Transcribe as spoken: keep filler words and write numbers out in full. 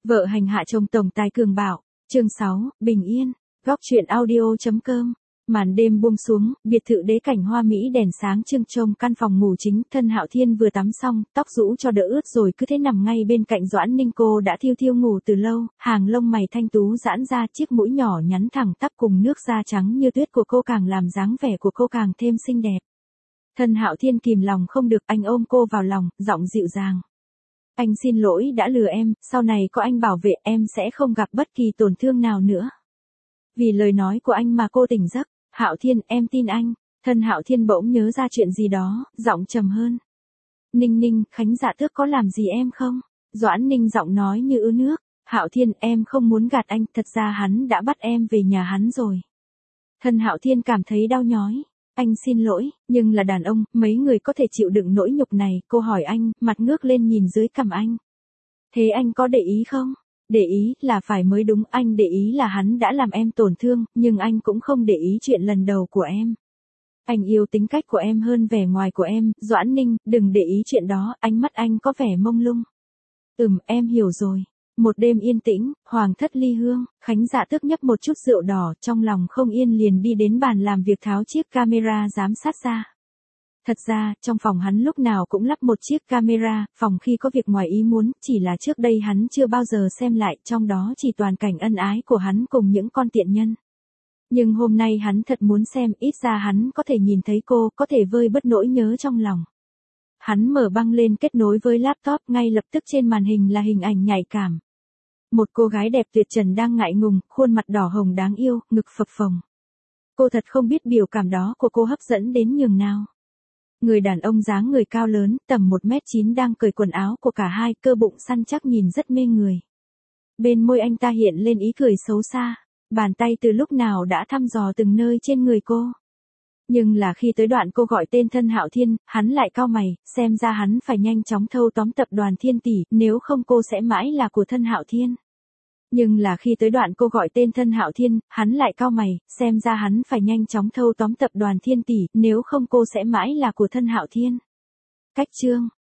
Vợ hành hạ chồng tổng tài cường bạo, chương sáu, bình yên, góc truyện audio.com. Màn đêm buông xuống, biệt thự đế cảnh hoa mỹ đèn sáng trưng trông căn phòng ngủ chính, Thân Hạo Thiên vừa tắm xong, tóc rũ cho đỡ ướt rồi cứ thế nằm ngay bên cạnh Doãn Ninh. Cô đã thiêu thiêu ngủ từ lâu, hàng lông mày thanh tú giãn ra, chiếc mũi nhỏ nhắn thẳng tắp cùng nước da trắng như tuyết của cô càng làm dáng vẻ của cô càng thêm xinh đẹp. Thân Hạo Thiên kìm lòng không được, anh ôm cô vào lòng, giọng dịu dàng. Anh xin lỗi đã lừa em, sau này có anh bảo vệ em sẽ không gặp bất kỳ tổn thương nào nữa. Vì lời nói của anh mà cô tỉnh giấc. Hạo Thiên, em tin anh. Thân Hạo Thiên bỗng nhớ ra chuyện gì đó, giọng trầm hơn. Ninh Ninh, Khánh Dạ Tước có làm gì em không? Doãn Ninh giọng nói như ứ nước. Hạo Thiên, em không muốn gạt anh, thật ra hắn đã bắt em về nhà hắn rồi. Thân Hạo Thiên cảm thấy đau nhói. Anh xin lỗi, nhưng là đàn ông, mấy người có thể chịu đựng nỗi nhục này? Cô hỏi anh, mặt ngước lên nhìn dưới cằm anh. Thế anh có để ý không? Để ý là phải mới đúng, anh để ý là hắn đã làm em tổn thương, nhưng anh cũng không để ý chuyện lần đầu của em. Anh yêu tính cách của em hơn vẻ ngoài của em. Doãn Ninh, đừng để ý chuyện đó, ánh mắt anh có vẻ mông lung. Ừm, em hiểu rồi. Một đêm yên tĩnh, hoàng thất ly hương, Khánh Dạ Tước nhấp một chút rượu đỏ, trong lòng không yên liền đi đến bàn làm việc tháo chiếc camera giám sát ra. Thật ra, trong phòng hắn lúc nào cũng lắp một chiếc camera, phòng khi có việc ngoài ý muốn, chỉ là trước đây hắn chưa bao giờ xem lại, trong đó chỉ toàn cảnh ân ái của hắn cùng những con tiện nhân. Nhưng hôm nay hắn thật muốn xem, ít ra hắn có thể nhìn thấy cô, có thể vơi bớt nỗi nhớ trong lòng. Hắn mở băng lên kết nối với laptop, ngay lập tức trên màn hình là hình ảnh nhạy cảm. Một cô gái đẹp tuyệt trần đang ngại ngùng, khuôn mặt đỏ hồng đáng yêu, ngực phập phồng. Cô thật không biết biểu cảm đó của cô hấp dẫn đến nhường nào. Người đàn ông dáng người cao lớn, tầm một mét chín đang cởi quần áo của cả hai, cơ bụng săn chắc nhìn rất mê người. Bên môi anh ta hiện lên ý cười xấu xa, bàn tay từ lúc nào đã thăm dò từng nơi trên người cô. Nhưng là khi tới đoạn cô gọi tên Thân Hạo Thiên, hắn lại cau mày, xem ra hắn phải nhanh chóng thâu tóm tập đoàn Thiên Tỷ, nếu không cô sẽ mãi là của Thân Hạo Thiên. Nhưng là khi tới đoạn cô gọi tên Thân Hạo Thiên, hắn lại cau mày, xem ra hắn phải nhanh chóng thâu tóm tập đoàn Thiên Tỷ, nếu không cô sẽ mãi là của Thân Hạo Thiên. Cách chương